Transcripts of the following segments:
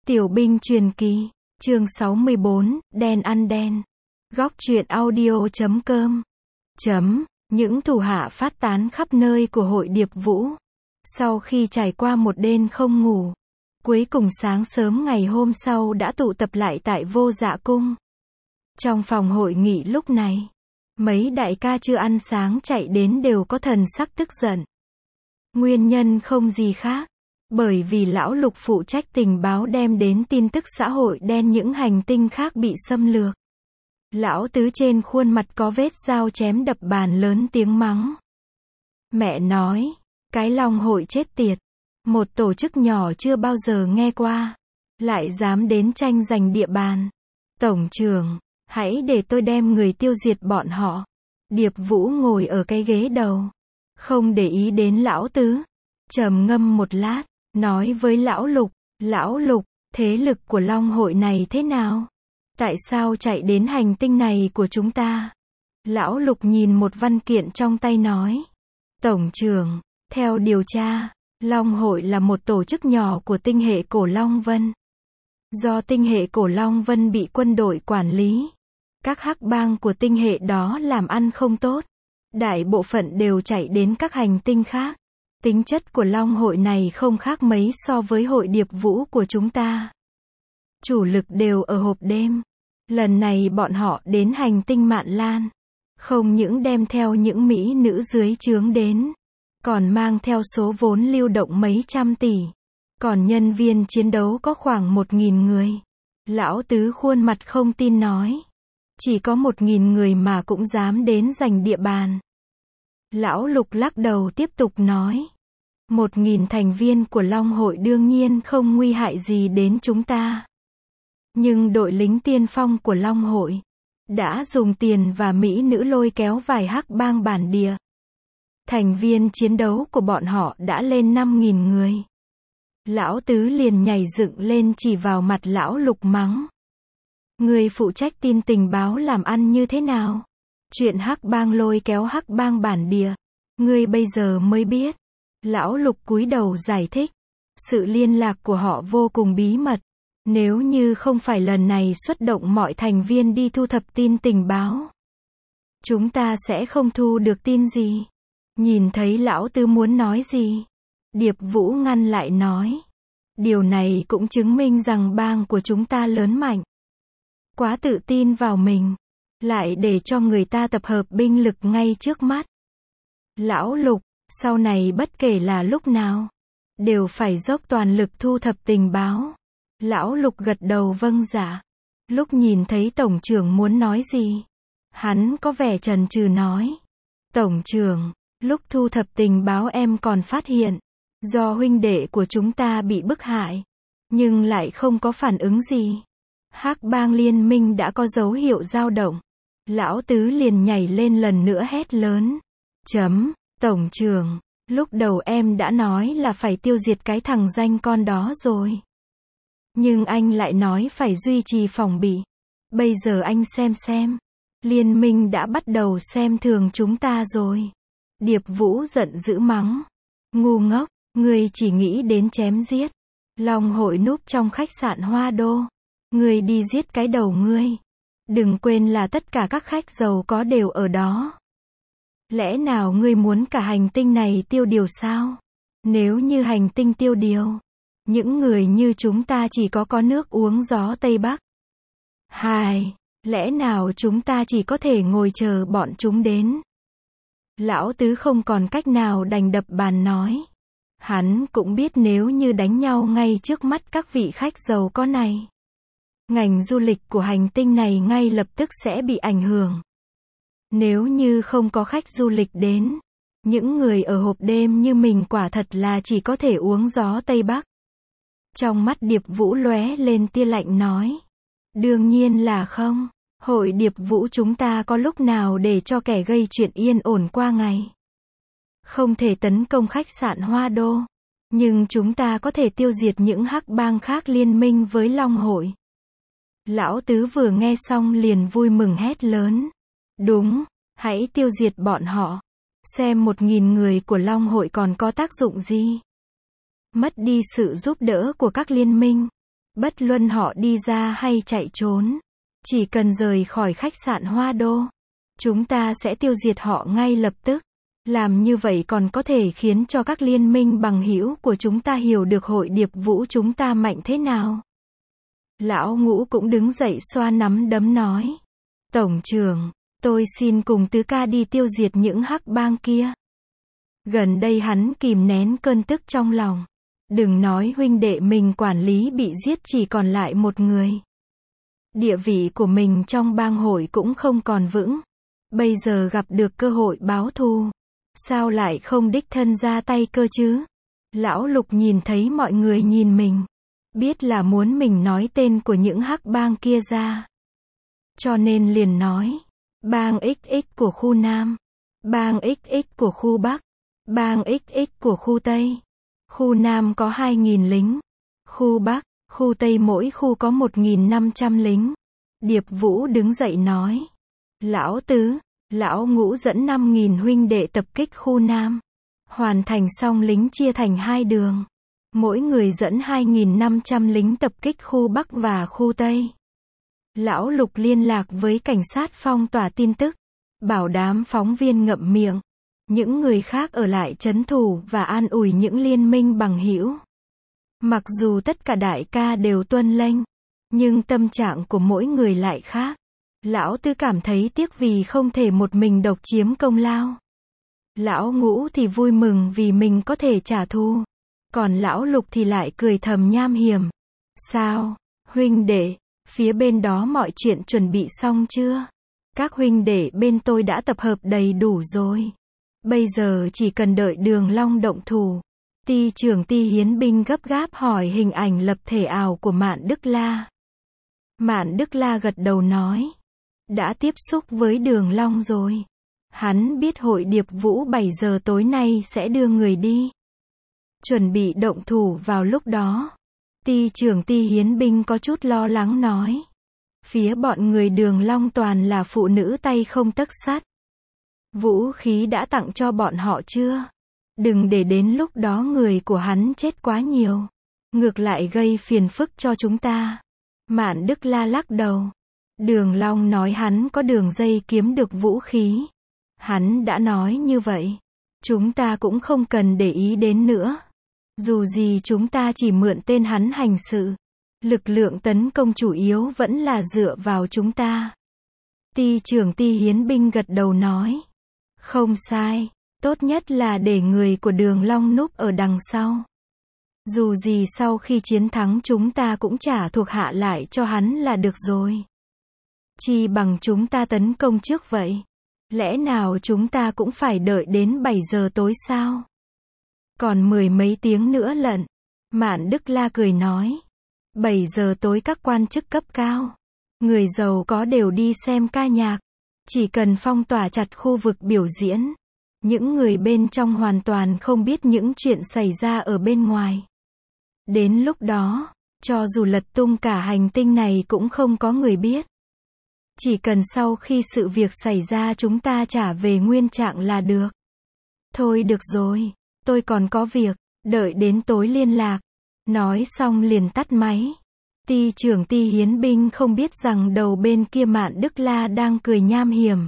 Tiểu binh truyền kỳ, chương 64, đen ăn đen. Góc truyện audio.com. Những thủ hạ phát tán khắp nơi của hội Điệp Vũ. Sau khi trải qua một đêm không ngủ, cuối cùng sáng sớm ngày hôm sau đã tụ tập lại tại Vô Dạ Cung. Trong phòng hội nghị lúc này, mấy đại ca chưa ăn sáng chạy đến đều có thần sắc tức giận. Nguyên nhân không gì khác, bởi vì lão Lục phụ trách tình báo đem đến tin tức xã hội đen những hành tinh khác bị xâm lược. Lão Tứ trên khuôn mặt có vết dao chém đập bàn lớn tiếng mắng. Mẹ nói, cái Long hội chết tiệt, một tổ chức nhỏ chưa bao giờ nghe qua, lại dám đến tranh giành địa bàn. Tổng trưởng, hãy để tôi đem người tiêu diệt bọn họ. Điệp Vũ ngồi ở cái ghế đầu, không để ý đến lão Tứ, trầm ngâm một lát, nói với lão Lục, thế lực của Long hội này thế nào? Tại sao chạy đến hành tinh này của chúng ta? Lão Lục nhìn một văn kiện trong tay nói. Tổng trưởng, theo điều tra, Long hội là một tổ chức nhỏ của tinh hệ Cổ Long Vân. Do tinh hệ Cổ Long Vân bị quân đội quản lý, các hắc bang của tinh hệ đó làm ăn không tốt. Đại bộ phận đều chạy đến các hành tinh khác. Tính chất của Long hội này không khác mấy so với hội Điệp Vũ của chúng ta. Chủ lực đều ở hộp đêm. Lần này bọn họ đến hành tinh Mạn Lan, không những đem theo những mỹ nữ dưới trướng đến, còn mang theo số vốn lưu động mấy trăm tỷ. Còn nhân viên chiến đấu có khoảng 1.000 người. Lão Tứ khuôn mặt không tin nói. Chỉ có 1.000 người mà cũng dám đến giành địa bàn. Lão Lục lắc đầu tiếp tục nói. 1.000 thành viên của Long hội đương nhiên không nguy hại gì đến chúng ta. Nhưng đội lính tiên phong của Long hội đã dùng tiền và mỹ nữ lôi kéo vài hắc bang bản địa. Thành viên chiến đấu của bọn họ đã lên 5.000 người. Lão Tứ liền nhảy dựng lên chỉ vào mặt lão Lục mắng. Người phụ trách tin tình báo làm ăn như thế nào? Chuyện hắc bang lôi kéo hắc bang bản địa, ngươi bây giờ mới biết. Lão Lục cúi đầu giải thích. Sự liên lạc của họ vô cùng bí mật. Nếu như không phải lần này xuất động mọi thành viên đi thu thập tin tình báo, chúng ta sẽ không thu được tin gì. Nhìn thấy lão Tứ muốn nói gì, Điệp Vũ ngăn lại nói. Điều này cũng chứng minh rằng bang của chúng ta lớn mạnh. Quá tự tin vào mình, lại để cho người ta tập hợp binh lực ngay trước mắt. Lão Lục, sau này bất kể là lúc nào, đều phải dốc toàn lực thu thập tình báo. Lão Lục gật đầu vâng dạ. Lúc nhìn thấy tổng trưởng muốn nói gì, hắn có vẻ chần chừ nói. Tổng trưởng, lúc thu thập tình báo em còn phát hiện, do huynh đệ của chúng ta bị bức hại, nhưng lại không có phản ứng gì. Hắc bang liên minh đã có dấu hiệu dao động. Lão Tứ liền nhảy lên lần nữa hét lớn. Tổng trưởng, lúc đầu em đã nói là phải tiêu diệt cái thằng danh con đó rồi. Nhưng anh lại nói phải duy trì phòng bị. Bây giờ anh xem. Liên minh đã bắt đầu xem thường chúng ta rồi. Điệp Vũ giận dữ mắng. Ngu ngốc, ngươi chỉ nghĩ đến chém giết. Long hội núp trong khách sạn Hoa Đô. Ngươi đi giết cái đầu ngươi. Đừng quên là tất cả các khách giàu có đều ở đó. Lẽ nào ngươi muốn cả hành tinh này tiêu điều sao? Nếu như hành tinh tiêu điều, những người như chúng ta chỉ có nước uống gió Tây Bắc. Lẽ nào chúng ta chỉ có thể ngồi chờ bọn chúng đến? Lão Tứ không còn cách nào đành đập bàn nói. Hắn cũng biết nếu như đánh nhau ngay trước mắt các vị khách giàu có này, ngành du lịch của hành tinh này ngay lập tức sẽ bị ảnh hưởng. Nếu như không có khách du lịch đến, những người ở hộp đêm như mình quả thật là chỉ có thể uống gió Tây Bắc. Trong mắt Điệp Vũ lóe lên tia lạnh nói. Đương nhiên là không. Hội Điệp Vũ chúng ta có lúc nào để cho kẻ gây chuyện yên ổn qua ngày. Không thể tấn công khách sạn Hoa Đô, nhưng chúng ta có thể tiêu diệt những hắc bang khác liên minh với Long hội. Lão Tứ vừa nghe xong liền vui mừng hét lớn. Đúng, hãy tiêu diệt bọn họ. Xem 1.000 người của Long hội còn có tác dụng gì. Mất đi sự giúp đỡ của các liên minh, Bất luận họ đi ra hay chạy trốn, chỉ cần rời khỏi khách sạn Hoa Đô, chúng ta sẽ tiêu diệt họ ngay lập tức. Làm như vậy còn có thể khiến cho các liên minh bằng hữu của chúng ta hiểu được hội Điệp Vũ chúng ta mạnh thế nào. Lão Ngũ cũng đứng dậy xoa nắm đấm nói. Tổng trưởng, tôi xin cùng Tứ ca đi tiêu diệt những hắc bang kia. Gần đây hắn kìm nén cơn tức trong lòng. Đừng nói huynh đệ mình quản lý bị giết chỉ còn lại một người. Địa vị của mình trong bang hội cũng không còn vững. Bây giờ gặp được cơ hội báo thù. Sao lại không đích thân ra tay cơ chứ? Lão Lục nhìn thấy mọi người nhìn mình. Biết là muốn mình nói tên của những hắc bang kia ra. Cho nên liền nói. Bang XX của khu Nam. Bang XX của khu Bắc. Bang XX của khu Tây. Khu Nam có 2.000 lính. Khu Bắc, khu Tây mỗi khu có 1.500 lính. Điệp Vũ đứng dậy nói. Lão Tứ, Lão Ngũ dẫn 5.000 huynh đệ tập kích khu Nam. Hoàn thành xong lính chia thành 2 đường. Mỗi người dẫn 2.500 lính tập kích khu Bắc và khu Tây. Lão Lục liên lạc với cảnh sát phong tỏa tin tức. Bảo đám phóng viên ngậm miệng. Những người khác ở lại trấn thủ và an ủi những liên minh bằng hữu. Mặc dù tất cả đại ca đều tuân lệnh, nhưng tâm trạng của mỗi người lại khác. Lão Tứ cảm thấy tiếc vì không thể một mình độc chiếm công lao. Lão Ngũ thì vui mừng vì mình có thể trả thù. Còn Lão Lục thì lại cười thầm nham hiểm. Sao, huynh đệ, phía bên đó mọi chuyện chuẩn bị xong chưa? Các huynh đệ bên tôi đã tập hợp đầy đủ rồi. Bây giờ chỉ cần đợi Đường Long động thủ. Ty trưởng Ty Hiến Binh gấp gáp hỏi hình ảnh lập thể ảo của Mạn Đức La. Mạn Đức La gật đầu nói. Đã tiếp xúc với Đường Long rồi. Hắn biết hội Điệp Vũ 7 giờ tối nay sẽ đưa người đi. Chuẩn bị động thủ vào lúc đó. Ty trưởng Ty Hiến Binh có chút lo lắng nói. Phía bọn người Đường Long toàn là phụ nữ tay không tấc sắt. Vũ khí đã tặng cho bọn họ chưa? Đừng để đến lúc đó người của hắn chết quá nhiều. Ngược lại gây phiền phức cho chúng ta. Mạn Đức La lắc đầu. Đường Long nói hắn có đường dây kiếm được vũ khí. Hắn đã nói như vậy. Chúng ta cũng không cần để ý đến nữa. Dù gì chúng ta chỉ mượn tên hắn hành sự. Lực lượng tấn công chủ yếu vẫn là dựa vào chúng ta. Ty trưởng Ty Hiến Binh gật đầu nói. Không sai, tốt nhất là để người của Đường Long núp ở đằng sau. Dù gì sau khi chiến thắng chúng ta cũng trả thuộc hạ lại cho hắn là được rồi. Chi bằng chúng ta tấn công trước vậy. Lẽ nào chúng ta cũng phải đợi đến 7 giờ tối sao? Còn 10 mấy tiếng nữa lận. Mạn Đức La cười nói. 7 giờ tối các quan chức cấp cao, người giàu có đều đi xem ca nhạc. Chỉ cần phong tỏa chặt khu vực biểu diễn. Những người bên trong hoàn toàn không biết những chuyện xảy ra ở bên ngoài. Đến lúc đó, cho dù lật tung cả hành tinh này cũng không có người biết. Chỉ cần sau khi sự việc xảy ra chúng ta trả về nguyên trạng là được. Thôi được rồi, tôi còn có việc, đợi đến tối liên lạc. Nói xong liền tắt máy. Ty trưởng Ty Hiến Binh không biết rằng đầu bên kia Mạn Đức La đang cười nham hiểm.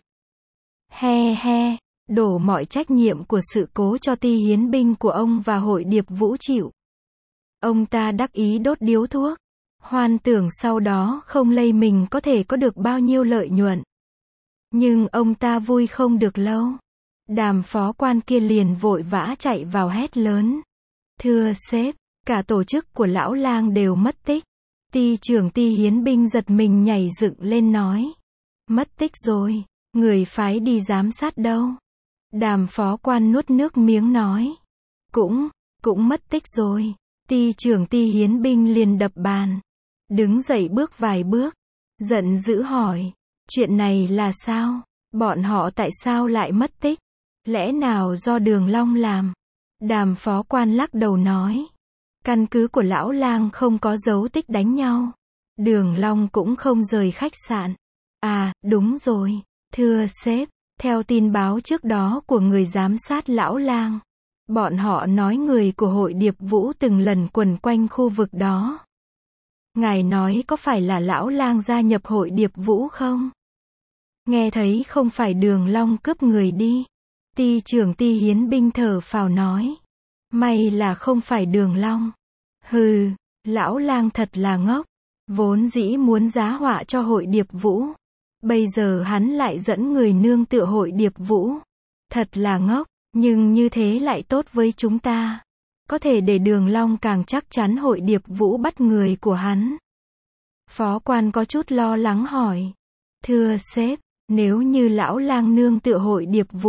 He he, đổ mọi trách nhiệm của sự cố cho Ty Hiến Binh của ông và hội Điệp Vũ chịu. Ông ta đắc ý đốt điếu thuốc. Hoan tưởng sau đó không lây mình có thể có được bao nhiêu lợi nhuận. Nhưng ông ta vui không được lâu. Đàm phó quan kia liền vội vã chạy vào hét lớn. Thưa sếp, cả tổ chức của lão lang đều mất tích. Ty trưởng Ty Hiến Binh giật mình nhảy dựng lên nói. Mất tích rồi, người phái đi giám sát đâu? Đàm phó quan nuốt nước miếng nói. Cũng mất tích rồi. Ty trưởng Ty Hiến Binh liền đập bàn. Đứng dậy bước vài bước. Giận dữ hỏi. Chuyện này là sao? Bọn họ tại sao lại mất tích? Lẽ nào do Đường Long làm? Đàm phó quan lắc đầu nói. Căn cứ của lão lang không có dấu tích đánh nhau. Đường Long cũng không rời khách sạn. À, đúng rồi. Thưa sếp, theo tin báo trước đó của người giám sát lão lang, bọn họ nói người của hội Điệp Vũ từng lần quần quanh khu vực đó. Ngài nói có phải là lão lang gia nhập hội Điệp Vũ không? Nghe thấy không phải Đường Long cướp người đi. Ty trưởng ty hiến binh thở phào nói. May là không phải Đường Long. Hừ, lão lang thật là ngốc. Vốn dĩ muốn giá họa cho hội Điệp Vũ. Bây giờ hắn lại dẫn người nương tựa hội Điệp Vũ. Thật là ngốc, nhưng như thế lại tốt với chúng ta. Có thể để Đường Long càng chắc chắn hội Điệp Vũ bắt người của hắn. Phó quan có chút lo lắng hỏi. Thưa sếp, nếu như lão lang nương tựa hội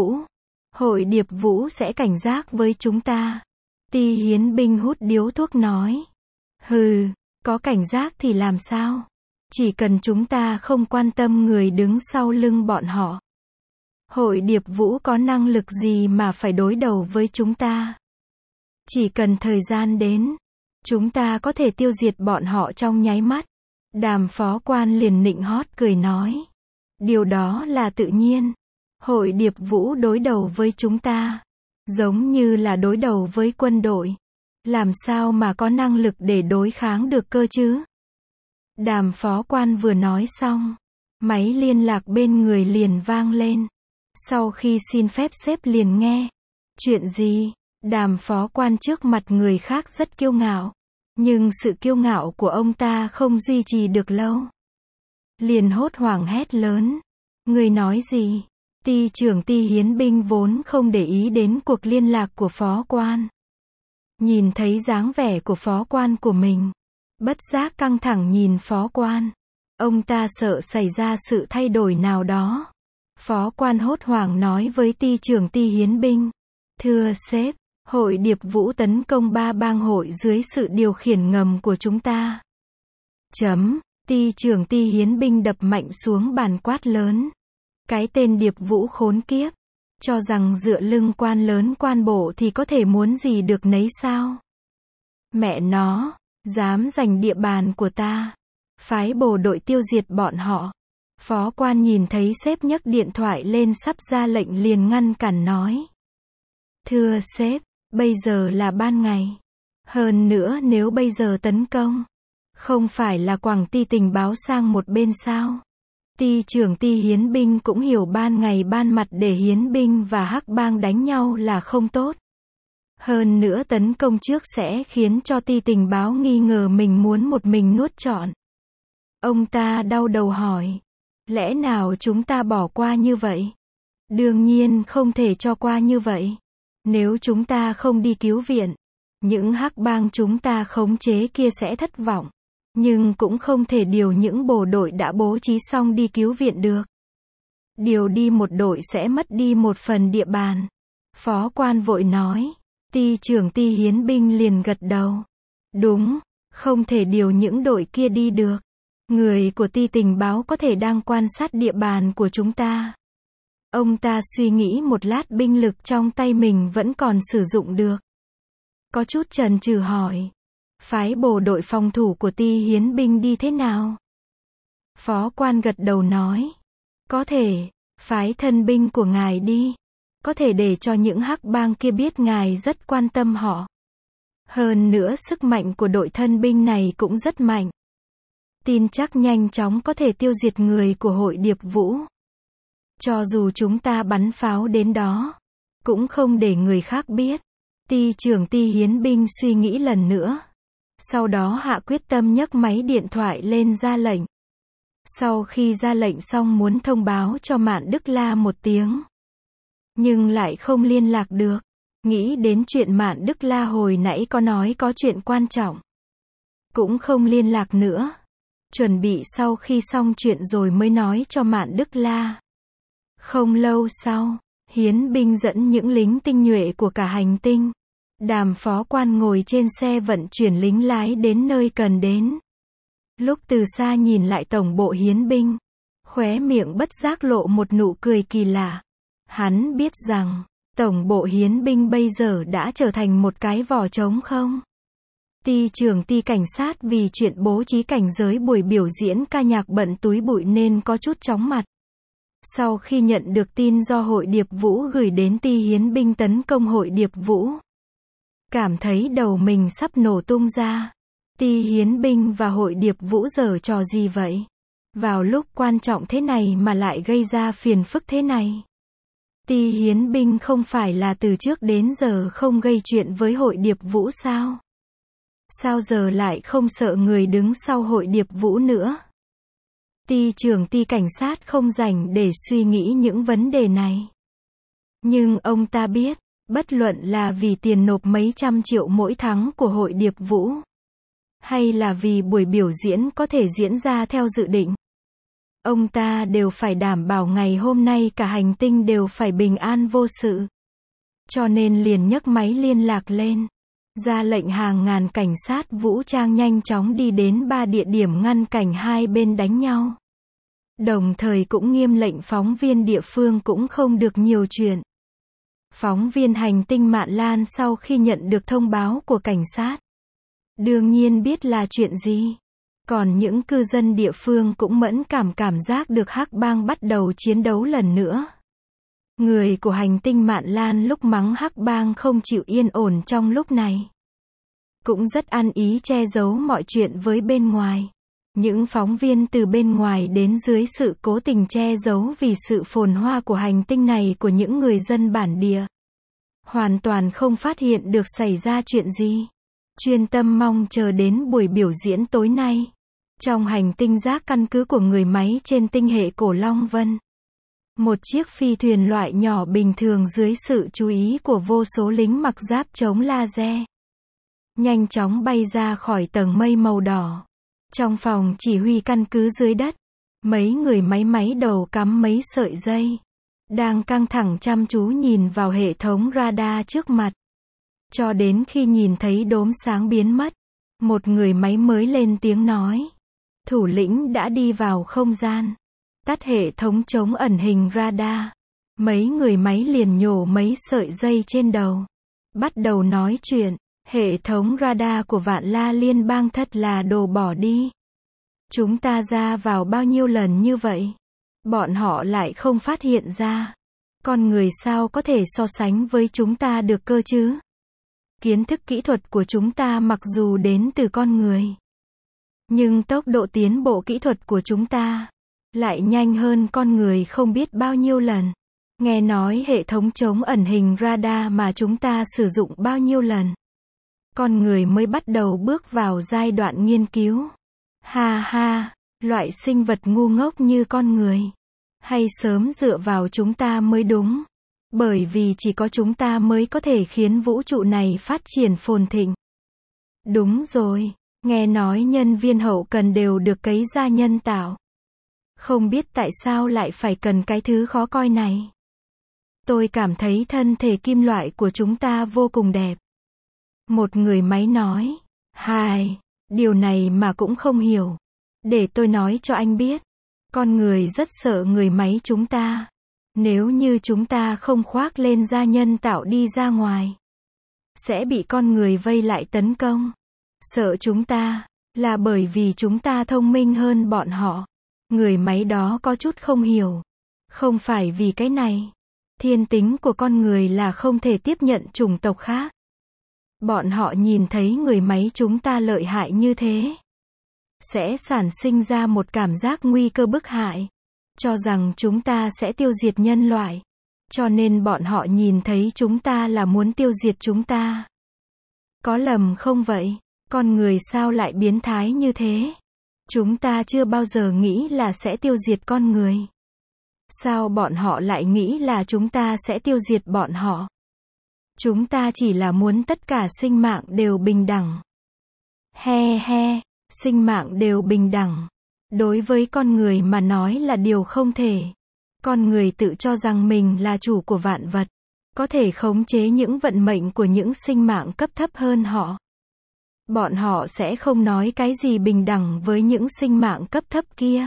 Điệp Vũ sẽ cảnh giác với chúng ta. Ty hiến binh hút điếu thuốc nói. Hừ, có cảnh giác thì làm sao? Chỉ cần chúng ta không quan tâm người đứng sau lưng bọn họ. Hội Điệp Vũ có năng lực gì mà phải đối đầu với chúng ta? Chỉ cần thời gian đến, chúng ta có thể tiêu diệt bọn họ trong nháy mắt. Đàm phó quan liền nịnh hót cười nói. Điều đó là tự nhiên. Hội Điệp Vũ đối đầu với chúng ta, giống như là đối đầu với quân đội. Làm sao mà có năng lực để đối kháng được cơ chứ? Đàm phó quan vừa nói xong, máy liên lạc bên người liền vang lên. Sau khi xin phép sếp liền nghe. Chuyện gì? Đàm phó quan trước mặt người khác rất kiêu ngạo. Nhưng sự kiêu ngạo của ông ta không duy trì được lâu. Liền hốt hoảng hét lớn. Người nói gì? Ty trưởng ty hiến binh vốn không để ý đến cuộc liên lạc của phó quan. Nhìn thấy dáng vẻ của phó quan của mình, bất giác căng thẳng nhìn phó quan. Ông ta sợ xảy ra sự thay đổi nào đó. Phó quan hốt hoảng nói với ty trưởng ty hiến binh. Thưa sếp, hội Điệp Vũ tấn công 3 bang hội dưới sự điều khiển ngầm của chúng ta. Ty trưởng ty hiến binh đập mạnh xuống bàn quát lớn. Cái tên Điệp Vũ khốn kiếp. Cho rằng dựa lưng quan lớn quan bộ thì có thể muốn gì được nấy sao? Mẹ nó, dám giành địa bàn của ta. Phái bộ đội tiêu diệt bọn họ. Phó quan nhìn thấy sếp nhấc điện thoại lên sắp ra lệnh liền ngăn cản nói. Thưa sếp, bây giờ là ban ngày. Hơn nữa nếu bây giờ tấn công, không phải là quẳng ty tình báo sang một bên sao? Ty trưởng ty hiến binh cũng hiểu ban ngày ban mặt để hiến binh và hắc bang đánh nhau là không tốt. Hơn nữa tấn công trước sẽ khiến cho ty tình báo nghi ngờ mình muốn một mình nuốt trọn. Ông ta đau đầu hỏi. Lẽ nào chúng ta bỏ qua như vậy? Đương nhiên không thể cho qua như vậy. Nếu chúng ta không đi cứu viện, những hắc bang chúng ta khống chế kia sẽ thất vọng. Nhưng cũng không thể điều những bộ đội đã bố trí xong đi cứu viện được. Điều đi một đội sẽ mất đi một phần địa bàn. Phó quan vội nói. Ty trưởng ty hiến binh liền gật đầu. Đúng, không thể điều những đội kia đi được. Người của ty tình báo có thể đang quan sát địa bàn của chúng ta. Ông ta suy nghĩ một lát binh lực trong tay mình vẫn còn sử dụng được. Có chút chần chừ hỏi. Phái bộ đội phòng thủ của ty hiến binh đi thế nào? Phó quan gật đầu nói. Có thể, phái thân binh của ngài đi. Có thể để cho những hắc bang kia biết ngài rất quan tâm họ. Hơn nữa sức mạnh của đội thân binh này cũng rất mạnh. Tin chắc nhanh chóng có thể tiêu diệt người của hội Điệp Vũ. Cho dù chúng ta bắn pháo đến đó, cũng không để người khác biết. Ty trưởng ty hiến binh suy nghĩ lần nữa. Sau đó hạ quyết tâm nhấc máy điện thoại lên ra lệnh. Sau khi ra lệnh xong muốn thông báo cho Mạn Đức La một tiếng. Nhưng lại không liên lạc được. Nghĩ đến chuyện Mạn Đức La hồi nãy có nói có chuyện quan trọng. Cũng không liên lạc nữa. Chuẩn bị sau khi xong chuyện rồi mới nói cho Mạn Đức La. Không lâu sau, hiến binh dẫn những lính tinh nhuệ của cả hành tinh. Đàm phó quan ngồi trên xe vận chuyển lính lái đến nơi cần đến. Lúc từ xa nhìn lại tổng bộ hiến binh, khóe miệng bất giác lộ một nụ cười kỳ lạ. Hắn biết rằng, tổng bộ hiến binh bây giờ đã trở thành một cái vỏ trống không. Ty trưởng ty cảnh sát vì chuyện bố trí cảnh giới buổi biểu diễn ca nhạc bận túi bụi nên có chút chóng mặt. Sau khi nhận được tin do hội Điệp Vũ gửi đến ty hiến binh tấn công hội Điệp Vũ, cảm thấy đầu mình sắp nổ tung ra. Ty Hiến Binh và Hội Điệp Vũ giở trò gì vậy? Vào lúc quan trọng thế này mà lại gây ra phiền phức thế này. Ty Hiến Binh không phải là từ trước đến giờ không gây chuyện với Hội Điệp Vũ sao? Sao giờ lại không sợ người đứng sau Hội Điệp Vũ nữa? Ty trưởng ty cảnh sát không rảnh để suy nghĩ những vấn đề này. Nhưng ông ta biết, bất luận là vì tiền nộp mấy trăm triệu mỗi tháng của Hội Điệp Vũ, hay là vì buổi biểu diễn có thể diễn ra theo dự định, ông ta đều phải đảm bảo ngày hôm nay cả hành tinh đều phải bình an vô sự. Cho nên liền nhấc máy liên lạc lên, ra lệnh hàng ngàn cảnh sát vũ trang nhanh chóng đi đến 3 địa điểm ngăn cảnh hai bên đánh nhau. Đồng thời cũng nghiêm lệnh phóng viên địa phương cũng không được nhiều chuyện. Phóng viên hành tinh Mạn Lan sau khi nhận được thông báo của cảnh sát, đương nhiên biết là chuyện gì. Còn những cư dân địa phương cũng mẫn cảm giác được Hắc Bang bắt đầu chiến đấu lần nữa. Người của hành tinh Mạn Lan lúc mắng Hắc Bang không chịu yên ổn trong lúc này, cũng rất ăn ý che giấu mọi chuyện với bên ngoài. Những phóng viên từ bên ngoài đến dưới sự cố tình che giấu vì sự phồn hoa của hành tinh này của những người dân bản địa, hoàn toàn không phát hiện được xảy ra chuyện gì. Chuyên tâm mong chờ đến buổi biểu diễn tối nay. Trong hành tinh giác căn cứ của người máy trên tinh hệ Cổ Long Vân, một chiếc phi thuyền loại nhỏ bình thường dưới sự chú ý của vô số lính mặc giáp chống laser, nhanh chóng bay ra khỏi tầng mây màu đỏ. Trong phòng chỉ huy căn cứ dưới đất, mấy người máy đầu cắm mấy sợi dây, đang căng thẳng chăm chú nhìn vào hệ thống radar trước mặt. Cho đến khi nhìn thấy đốm sáng biến mất, một người máy mới lên tiếng nói. Thủ lĩnh đã đi vào không gian, tắt hệ thống chống ẩn hình radar. Mấy người máy liền nhổ mấy sợi dây trên đầu, bắt đầu nói chuyện. Hệ thống radar của Vạn La Liên bang thật là đồ bỏ đi. Chúng ta ra vào bao nhiêu lần như vậy, bọn họ lại không phát hiện ra. Con người sao có thể so sánh với chúng ta được cơ chứ? Kiến thức kỹ thuật của chúng ta mặc dù đến từ con người, nhưng tốc độ tiến bộ kỹ thuật của chúng ta lại nhanh hơn con người không biết bao nhiêu lần. Nghe nói hệ thống chống ẩn hình radar mà chúng ta sử dụng bao nhiêu lần, con người mới bắt đầu bước vào giai đoạn nghiên cứu. Ha ha, loại sinh vật ngu ngốc như con người, hay sớm dựa vào chúng ta mới đúng. Bởi vì chỉ có chúng ta mới có thể khiến vũ trụ này phát triển phồn thịnh. Đúng rồi, nghe nói nhân viên hậu cần đều được cấy da nhân tạo. Không biết tại sao lại phải cần cái thứ khó coi này. Tôi cảm thấy thân thể kim loại của chúng ta vô cùng đẹp. Một người máy nói. Hài, điều này mà cũng không hiểu. Để tôi nói cho anh biết. Con người rất sợ người máy chúng ta. Nếu như chúng ta không khoác lên da nhân tạo đi ra ngoài, sẽ bị con người vây lại tấn công. Sợ chúng ta, là bởi vì chúng ta thông minh hơn bọn họ. Người máy đó có chút không hiểu. Không phải vì cái này. Thiên tính của con người là không thể tiếp nhận chủng tộc khác. Bọn họ nhìn thấy người máy chúng ta lợi hại như thế, sẽ sản sinh ra một cảm giác nguy cơ bức hại, cho rằng chúng ta sẽ tiêu diệt nhân loại. Cho nên bọn họ nhìn thấy chúng ta là muốn tiêu diệt chúng ta. Có lầm không vậy? Con người sao lại biến thái như thế? Chúng ta chưa bao giờ nghĩ là sẽ tiêu diệt con người. Sao bọn họ lại nghĩ là chúng ta sẽ tiêu diệt bọn họ? Chúng ta chỉ là muốn tất cả sinh mạng đều bình đẳng. He he, sinh mạng đều bình đẳng. Đối với con người mà nói là điều không thể. Con người tự cho rằng mình là chủ của vạn vật, có thể khống chế những vận mệnh của những sinh mạng cấp thấp hơn họ. Bọn họ sẽ không nói cái gì bình đẳng với những sinh mạng cấp thấp kia.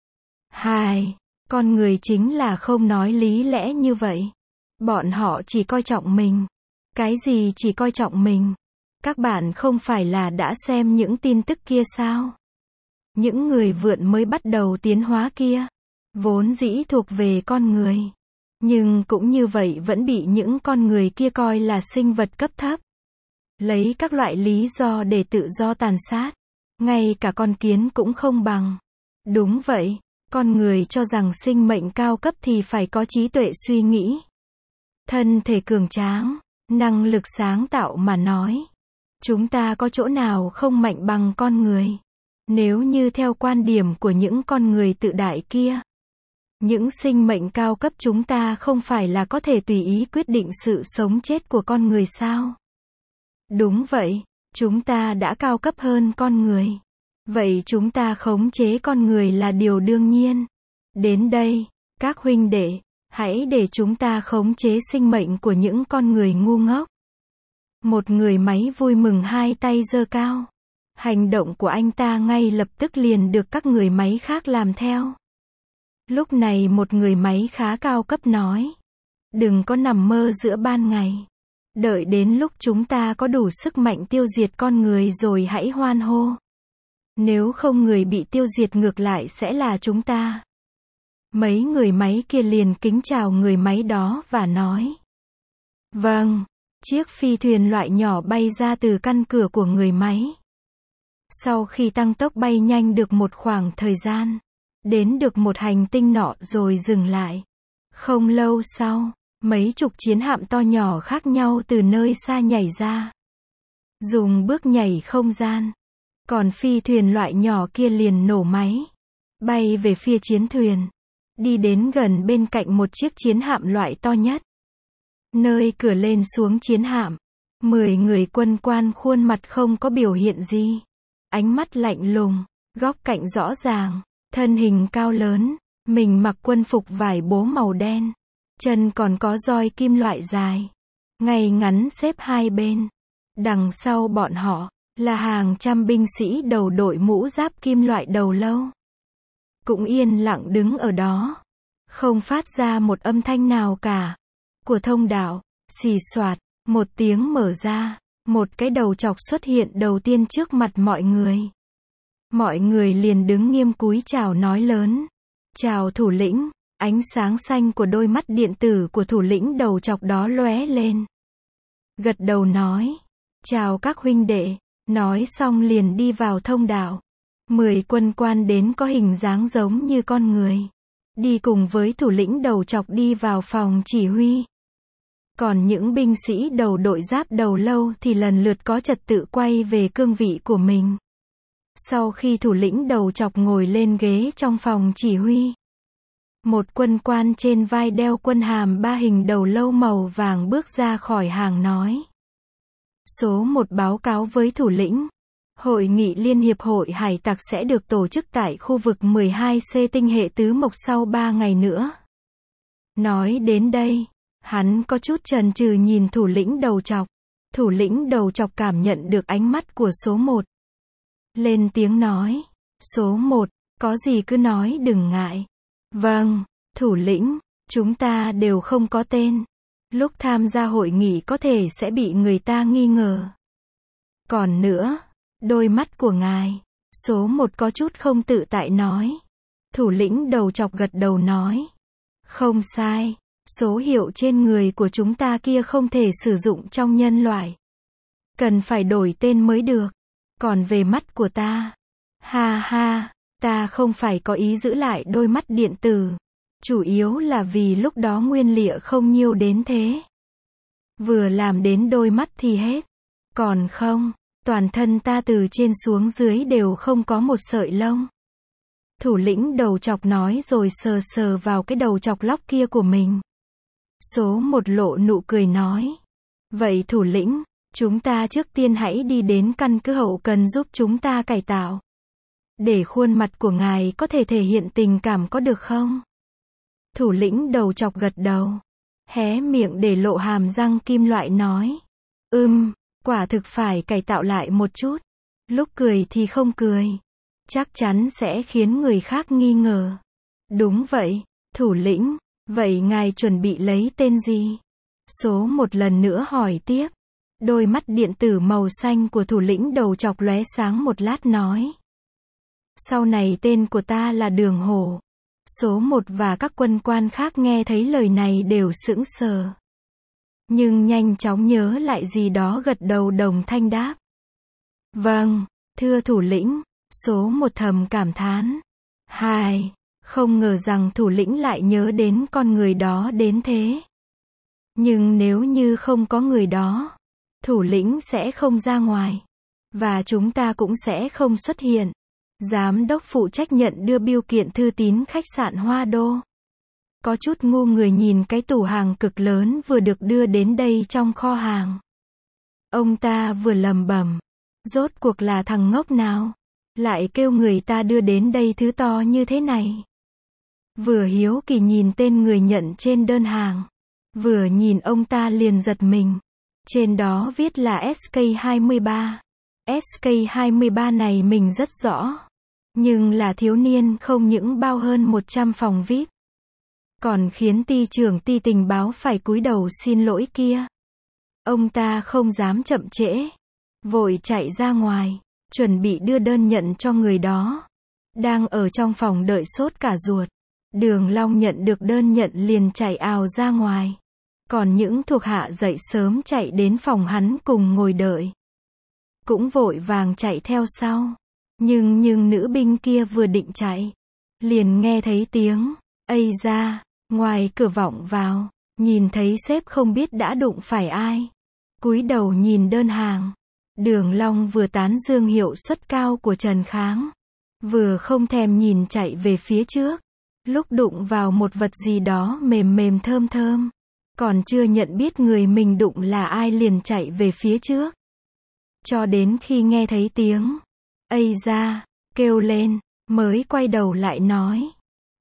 Hài, con người chính là không nói lý lẽ như vậy. Bọn họ chỉ coi trọng mình. Cái gì chỉ coi trọng mình? Các bạn không phải là đã xem những tin tức kia sao? Những người vượn mới bắt đầu tiến hóa kia, vốn dĩ thuộc về con người. Nhưng cũng như vậy vẫn bị những con người kia coi là sinh vật cấp thấp. Lấy các loại lý do để tự do tàn sát. Ngay cả con kiến cũng không bằng. Đúng vậy, con người cho rằng sinh mệnh cao cấp thì phải có trí tuệ suy nghĩ, thân thể cường tráng, năng lực sáng tạo mà nói. Chúng ta có chỗ nào không mạnh bằng con người? Nếu như theo quan điểm của những con người tự đại kia, những sinh mệnh cao cấp chúng ta không phải là có thể tùy ý quyết định sự sống chết của con người sao? Đúng vậy, chúng ta đã cao cấp hơn con người. Vậy chúng ta khống chế con người là điều đương nhiên. Đến đây, các huynh đệ, hãy để chúng ta khống chế sinh mệnh của những con người ngu ngốc. Một người máy vui mừng hai tay giơ cao. Hành động của anh ta ngay lập tức liền được các người máy khác làm theo. Lúc này một người máy khá cao cấp nói. Đừng có nằm mơ giữa ban ngày. Đợi đến lúc chúng ta có đủ sức mạnh tiêu diệt con người rồi hãy hoan hô. Nếu không người bị tiêu diệt ngược lại sẽ là chúng ta. Mấy người máy kia liền kính chào người máy đó và nói. Vâng, chiếc phi thuyền loại nhỏ bay ra từ căn cửa của người máy. Sau khi tăng tốc bay nhanh được một khoảng thời gian, đến được một hành tinh nọ rồi dừng lại. Không lâu sau, mấy chục chiến hạm to nhỏ khác nhau từ nơi xa nhảy ra. Dùng bước nhảy không gian. Còn phi thuyền loại nhỏ kia liền nổ máy. Bay về phía chiến thuyền. Đi đến gần bên cạnh một chiếc chiến hạm loại to nhất. Nơi cửa lên xuống chiến hạm. 10 người quân quan khuôn mặt không có biểu hiện gì. Ánh mắt lạnh lùng, góc cạnh rõ ràng, thân hình cao lớn, mình mặc quân phục vải bố màu đen. Chân còn có roi kim loại dài. Ngay ngắn xếp hai bên. Đằng sau bọn họ là hàng trăm binh sĩ đầu đội mũ giáp kim loại đầu lâu. Cũng yên lặng đứng ở đó. Không phát ra một âm thanh nào cả. Của thông đạo, xì xoạt, một tiếng mở ra. Một cái đầu chọc xuất hiện đầu tiên trước mặt mọi người. Mọi người liền đứng nghiêm cúi chào nói lớn. Chào thủ lĩnh. Ánh sáng xanh của đôi mắt điện tử của thủ lĩnh đầu chọc đó lóe lên. Gật đầu nói. Chào các huynh đệ. Nói xong liền đi vào thông đạo. 10 quân quan đến có hình dáng giống như con người. Đi cùng với thủ lĩnh đầu chọc đi vào phòng chỉ huy. Còn những binh sĩ đầu đội giáp đầu lâu thì lần lượt có trật tự quay về cương vị của mình. Sau khi thủ lĩnh đầu chọc ngồi lên ghế trong phòng chỉ huy. Một quân quan trên vai đeo quân hàm 3 hình đầu lâu màu vàng bước ra khỏi hàng nói. Số 1 báo cáo với thủ lĩnh. Hội nghị Liên hiệp hội hải tặc sẽ được tổ chức tại khu vực 12C tinh hệ tứ mộc sau 3 ngày nữa. Nói đến đây, hắn có chút chần chừ nhìn thủ lĩnh đầu chọc. Thủ lĩnh đầu chọc cảm nhận được ánh mắt của số 1. Lên tiếng nói. Số 1, có gì cứ nói đừng ngại. Vâng, thủ lĩnh, chúng ta đều không có tên. Lúc tham gia hội nghị có thể sẽ bị người ta nghi ngờ. Còn nữa, đôi mắt của ngài. Số 1 có chút không tự tại nói. Thủ lĩnh đầu chọc gật đầu nói. Không sai, số hiệu trên người của chúng ta kia không thể sử dụng trong nhân loại. Cần phải đổi tên mới được. Còn về mắt của ta. Ha ha, ta không phải có ý giữ lại đôi mắt điện tử. Chủ yếu là vì lúc đó nguyên liệu không nhiều đến thế. Vừa làm đến đôi mắt thì hết. Còn không, toàn thân ta từ trên xuống dưới đều không có một sợi lông. Thủ lĩnh đầu chọc nói rồi sờ sờ vào cái đầu chọc lóc kia của mình. Số 1 lộ nụ cười nói. Vậy thủ lĩnh, chúng ta trước tiên hãy đi đến căn cứ hậu cần giúp chúng ta cải tạo. Để khuôn mặt của ngài có thể thể hiện tình cảm có được không? Thủ lĩnh đầu chọc gật đầu. Hé miệng để lộ hàm răng kim loại nói. Quả thực phải cải tạo lại một chút. Lúc cười thì không cười. Chắc chắn sẽ khiến người khác nghi ngờ. Đúng vậy, thủ lĩnh. Vậy ngài chuẩn bị lấy tên gì? Số 1 lần nữa hỏi tiếp. Đôi mắt điện tử màu xanh của thủ lĩnh đầu chọc lóe sáng một lát nói. Sau này tên của ta là Đường Hổ. Số 1 và các quân quan khác nghe thấy lời này đều sững sờ. Nhưng nhanh chóng nhớ lại gì đó gật đầu đồng thanh đáp. Vâng, thưa thủ lĩnh, Số 1 thầm cảm thán. 2. Không ngờ rằng thủ lĩnh lại nhớ đến con người đó đến thế. Nhưng nếu như không có người đó, thủ lĩnh sẽ không ra ngoài. Và chúng ta cũng sẽ không xuất hiện. Giám đốc phụ trách nhận đưa bưu kiện thư tín khách sạn Hoa Đô. Có chút ngu người nhìn cái tủ hàng cực lớn vừa được đưa đến đây trong kho hàng. Ông ta vừa lẩm bẩm, rốt cuộc là thằng ngốc nào, lại kêu người ta đưa đến đây thứ to như thế này. Vừa hiếu kỳ nhìn tên người nhận trên đơn hàng, vừa nhìn ông ta liền giật mình. Trên đó viết là SK23. SK23 này mình rất rõ. Nhưng là thiếu niên không những bao hơn 100 phòng VIP. Còn khiến ty trưởng ty tình báo phải cúi đầu xin lỗi kia. Ông ta không dám chậm trễ. Vội chạy ra ngoài, chuẩn bị đưa đơn nhận cho người đó. Đang ở trong phòng đợi sốt cả ruột. Đường Long nhận được đơn nhận liền chạy ào ra ngoài. Còn những thuộc hạ dậy sớm chạy đến phòng hắn cùng ngồi đợi. Cũng vội vàng chạy theo sau. Nhưng nữ binh kia vừa định chạy, liền nghe thấy tiếng, ây da, ngoài cửa vọng vào, nhìn thấy sếp không biết đã đụng phải ai. Cúi đầu nhìn đơn hàng. Đường Long vừa tán dương hiệu suất cao của Trần Kháng, vừa không thèm nhìn chạy về phía trước. Lúc đụng vào một vật gì đó mềm mềm thơm thơm, còn chưa nhận biết người mình đụng là ai liền chạy về phía trước. Cho đến khi nghe thấy tiếng, ây da, kêu lên, mới quay đầu lại nói.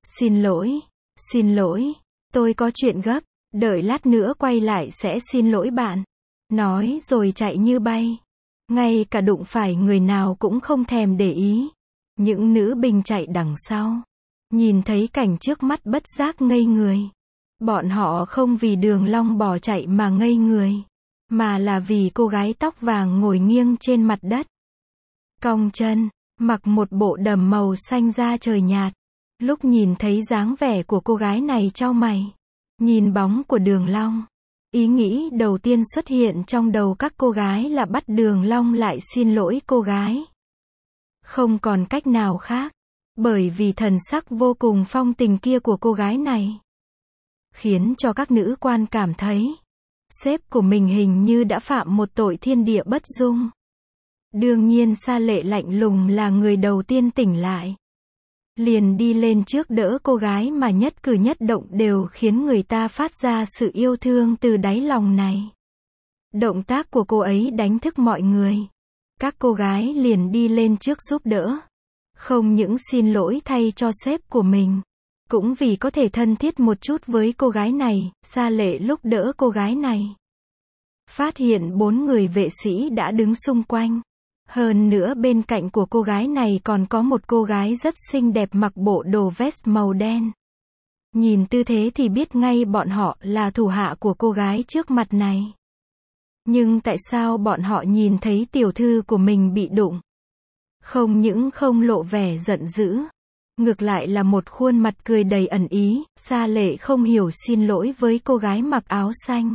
Xin lỗi, tôi có chuyện gấp, đợi lát nữa quay lại sẽ xin lỗi bạn. Nói rồi chạy như bay. Ngay cả đụng phải người nào cũng không thèm để ý. Những nữ binh chạy đằng sau, nhìn thấy cảnh trước mắt bất giác ngây người. Bọn họ không vì Đường Long bỏ chạy mà ngây người, mà là vì cô gái tóc vàng ngồi nghiêng trên mặt đất. Cong chân, mặc một bộ đầm màu xanh da trời nhạt. Lúc nhìn thấy dáng vẻ của cô gái này chau mày, nhìn bóng của Đường Long, ý nghĩ đầu tiên xuất hiện trong đầu các cô gái là bắt Đường Long lại xin lỗi cô gái. Không còn cách nào khác, bởi vì thần sắc vô cùng phong tình kia của cô gái này, khiến cho các nữ quan cảm thấy, sếp của mình hình như đã phạm một tội thiên địa bất dung. Đương nhiên Sa Lệ lạnh lùng là người đầu tiên tỉnh lại. Liền đi lên trước đỡ cô gái mà nhất cử nhất động đều khiến người ta phát ra sự yêu thương từ đáy lòng này. Động tác của cô ấy đánh thức mọi người. Các cô gái liền đi lên trước giúp đỡ. Không những xin lỗi thay cho sếp của mình, cũng vì có thể thân thiết một chút với cô gái này, Sa Lệ lúc đỡ cô gái này, phát hiện 4 người vệ sĩ đã đứng xung quanh. Hơn nữa bên cạnh của cô gái này còn có một cô gái rất xinh đẹp mặc bộ đồ vest màu đen. Nhìn tư thế thì biết ngay bọn họ là thủ hạ của cô gái trước mặt này. Nhưng tại sao bọn họ nhìn thấy tiểu thư của mình bị đụng, không những không lộ vẻ giận dữ, ngược lại là một khuôn mặt cười đầy ẩn ý. Sa Lệ không hiểu xin lỗi với cô gái mặc áo xanh.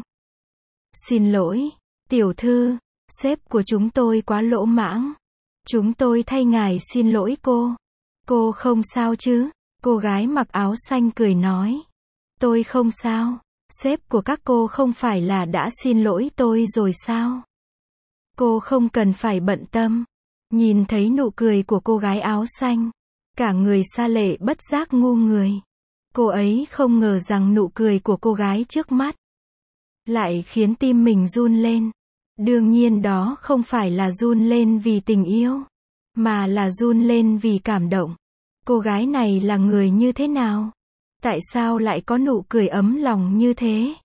Xin lỗi, tiểu thư, sếp của chúng tôi quá lỗ mãng. Chúng tôi thay ngài xin lỗi cô. Cô không sao chứ? Cô gái mặc áo xanh cười nói. Tôi không sao. Sếp của các cô không phải là đã xin lỗi tôi rồi sao? Cô không cần phải bận tâm. Nhìn thấy nụ cười của cô gái áo xanh, cả người Sa Lệ bất giác ngu người. Cô ấy không ngờ rằng nụ cười của cô gái trước mắt lại khiến tim mình run lên. Đương nhiên đó không phải là run lên vì tình yêu, mà là run lên vì cảm động. Cô gái này là người như thế nào? Tại sao lại có nụ cười ấm lòng như thế?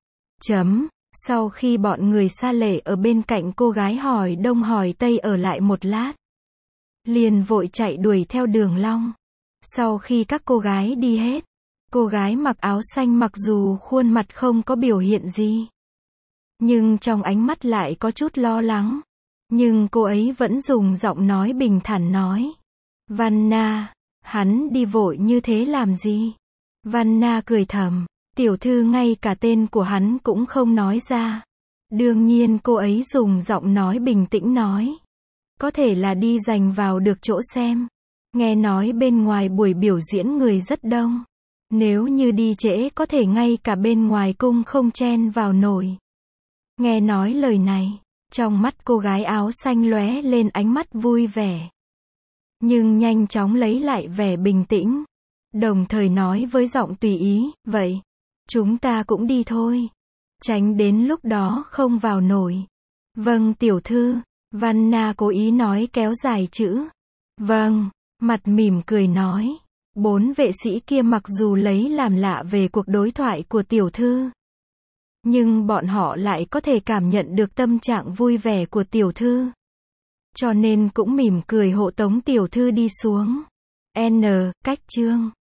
Sau khi bọn người Sa Lệ ở bên cạnh cô gái hỏi đông hỏi tây ở lại một lát, liền vội chạy đuổi theo Đường Long. Sau khi các cô gái đi hết, cô gái mặc áo xanh mặc dù khuôn mặt không có biểu hiện gì, nhưng trong ánh mắt lại có chút lo lắng. Nhưng cô ấy vẫn dùng giọng nói bình thản nói. Vanna, hắn đi vội như thế làm gì? Vanna cười thầm, tiểu thư ngay cả tên của hắn cũng không nói ra. Đương nhiên cô ấy dùng giọng nói bình tĩnh nói. Có thể là đi giành vào được chỗ xem. Nghe nói bên ngoài buổi biểu diễn người rất đông. Nếu như đi trễ có thể ngay cả bên ngoài cung không chen vào nổi. Nghe nói lời này, trong mắt cô gái áo xanh lóe lên ánh mắt vui vẻ. Nhưng nhanh chóng lấy lại vẻ bình tĩnh. Đồng thời nói với giọng tùy ý, vậy, chúng ta cũng đi thôi. Tránh đến lúc đó không vào nổi. Vâng tiểu thư, Vanna cố ý nói kéo dài chữ. Vâng, mặt mỉm cười nói. 4 vệ sĩ kia mặc dù lấy làm lạ về cuộc đối thoại của tiểu thư. Nhưng bọn họ lại có thể cảm nhận được tâm trạng vui vẻ của tiểu thư. Cho nên cũng mỉm cười hộ tống tiểu thư đi xuống. Cách chương